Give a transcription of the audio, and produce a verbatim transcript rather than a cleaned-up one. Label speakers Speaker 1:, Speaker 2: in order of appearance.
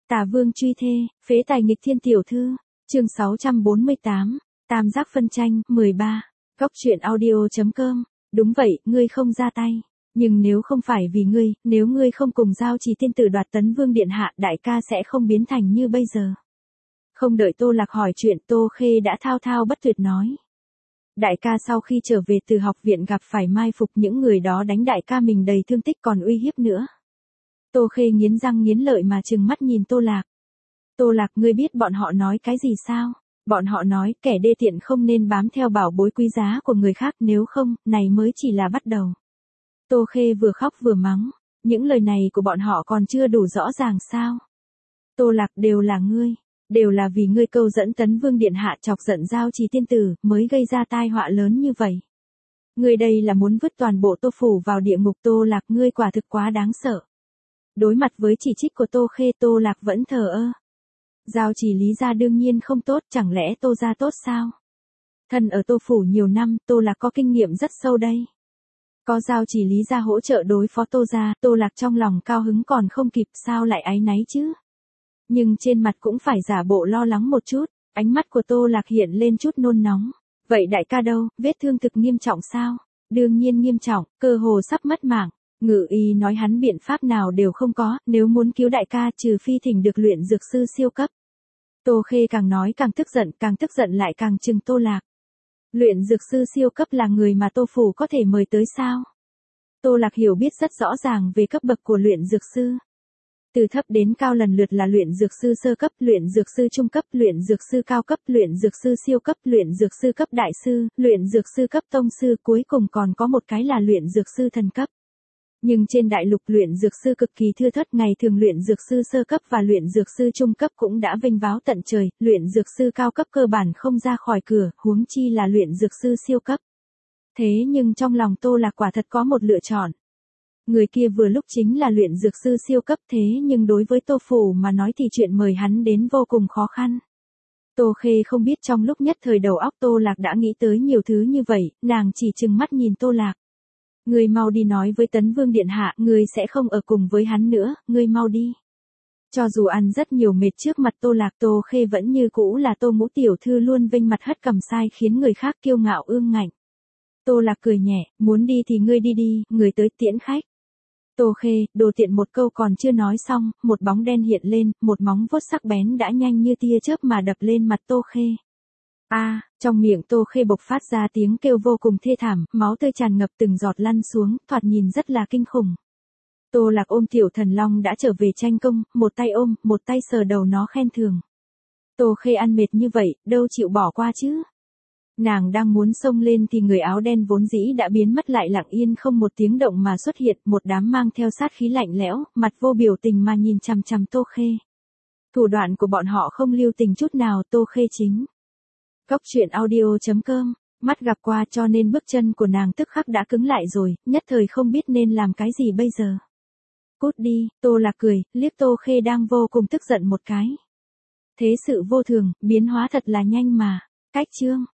Speaker 1: Tà vương truy thê, phế tài nghịch thiên tiểu thư. Chương sáu trăm bốn mươi tám, Tam giác phân tranh, mười ba. Góc truyện audio chấm com. Đúng vậy, ngươi không ra tay. Nhưng nếu không phải vì ngươi, nếu ngươi không cùng Giao Trì tiên tử đoạt Tấn Vương điện hạ, đại ca sẽ không biến thành như bây giờ. Không đợi Tô Lạc hỏi chuyện, Tô Khê đã thao thao bất tuyệt nói. Đại ca sau khi trở về từ học viện gặp phải mai phục, những người đó đánh đại ca mình đầy thương tích còn uy hiếp nữa. Tô Khê nghiến răng nghiến lợi mà trừng mắt nhìn Tô Lạc. Tô Lạc, ngươi biết bọn họ nói cái gì sao? Bọn họ nói kẻ đê tiện không nên bám theo bảo bối quý giá của người khác, nếu không, này mới chỉ là bắt đầu. Tô Khê vừa khóc vừa mắng, những lời này của bọn họ còn chưa đủ rõ ràng sao? Tô Lạc, đều là ngươi, đều là vì ngươi câu dẫn Tấn Vương điện hạ chọc giận Giao Trì tiên tử, mới gây ra tai họa lớn như vậy. Ngươi đây là muốn vứt toàn bộ Tô phủ vào địa ngục. Tô Lạc, ngươi quả thực quá đáng sợ. Đối mặt với chỉ trích của Tô Khê, Tô Lạc vẫn thờ ơ. Giao Trì Lý gia đương nhiên không tốt, chẳng lẽ Tô gia tốt sao? Thân ở Tô phủ nhiều năm, Tô Lạc có kinh nghiệm rất sâu đây. Có Giao Trì Lý gia hỗ trợ đối phó Tô gia, Tô Lạc trong lòng cao hứng còn không kịp, sao lại áy náy chứ? Nhưng trên mặt cũng phải giả bộ lo lắng một chút, ánh mắt của Tô Lạc hiện lên chút nôn nóng. Vậy đại ca đâu, vết thương thực nghiêm trọng sao? Đương nhiên nghiêm trọng, cơ hồ sắp mất mạng. Ngự y nói hắn biện pháp nào đều không có, nếu muốn cứu đại ca trừ phi thỉnh được luyện dược sư siêu cấp. Tô Khê càng nói càng tức giận, càng tức giận lại càng trừng Tô Lạc. Luyện dược sư siêu cấp là người mà Tô phủ có thể mời tới sao? Tô Lạc hiểu biết rất rõ ràng về cấp bậc của luyện dược sư. Từ thấp đến cao lần lượt là luyện dược sư sơ cấp, luyện dược sư trung cấp, luyện dược sư cao cấp, luyện dược sư siêu cấp, luyện dược sư cấp đại sư, luyện dược sư cấp tông sư, cuối cùng còn có một cái là luyện dược sư thần cấp. Nhưng trên đại lục luyện dược sư cực kỳ thưa thớt, ngày thường luyện dược sư sơ cấp và luyện dược sư trung cấp cũng đã vênh váo tận trời, luyện dược sư cao cấp cơ bản không ra khỏi cửa, huống chi là luyện dược sư siêu cấp. Thế nhưng trong lòng Tô Lạc quả thật có một lựa chọn. Người kia vừa lúc chính là luyện dược sư siêu cấp, thế nhưng đối với Tô phủ mà nói thì chuyện mời hắn đến vô cùng khó khăn. Tô Khê không biết trong lúc nhất thời đầu óc Tô Lạc đã nghĩ tới nhiều thứ như vậy, nàng chỉ trừng mắt nhìn Tô Lạc. Ngươi mau đi nói với Tấn Vương điện hạ, ngươi sẽ không ở cùng với hắn nữa, ngươi mau đi. Cho dù ăn rất nhiều mệt trước mặt Tô Lạc, Tô Khê vẫn như cũ là Tô ngũ tiểu thư luôn vênh mặt hất cầm sai khiến người khác kiêu ngạo ương ngạnh. Tô Lạc cười nhẹ, muốn đi thì ngươi đi đi, người tới tiễn khách. Tô Khê, đồ tiện, một câu còn chưa nói xong, một bóng đen hiện lên, một móng vuốt sắc bén đã nhanh như tia chớp mà đập lên mặt Tô Khê. A, à, trong miệng Tô Khê bộc phát ra tiếng kêu vô cùng thê thảm, máu tươi tràn ngập từng giọt lăn xuống, thoạt nhìn rất là kinh khủng. Tô Lạc ôm tiểu thần long đã trở về tranh công, một tay ôm, một tay sờ đầu nó khen thường. Tô Khê ăn mệt như vậy, đâu chịu bỏ qua chứ? Nàng đang muốn xông lên thì người áo đen vốn dĩ đã biến mất lại lặng yên không một tiếng động mà xuất hiện, một đám mang theo sát khí lạnh lẽo, mặt vô biểu tình mà nhìn chằm chằm Tô Khê. Thủ đoạn của bọn họ không lưu tình chút nào. Tô Khê chính. Góc truyện audio chấm com, mắt gặp qua cho nên bước chân của nàng tức khắc đã cứng lại rồi, nhất thời không biết nên làm cái gì bây giờ. Cút đi, Tô Lạc cười, liếc Tô Khê đang vô cùng tức giận một cái. Thế sự vô thường, biến hóa thật là nhanh mà. Cách chương.